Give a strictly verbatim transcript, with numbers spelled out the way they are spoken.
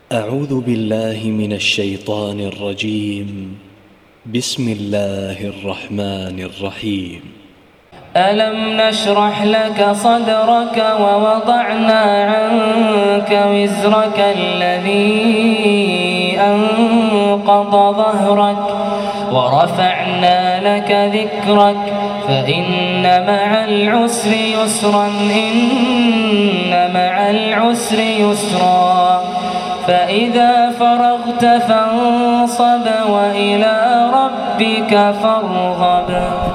أعوذ بالله من الشيطان الرجيم. بسم الله الرحمن الرحيم. ألم نشرح لك صدرك ووضعنا عنك وزرك الذي أنقض ظهرك ورفعنا لك ذكرك فإن مع العسر يسرا إن مع العسر يسرا فإذا فرغت فانصب وإلى ربك فارغب.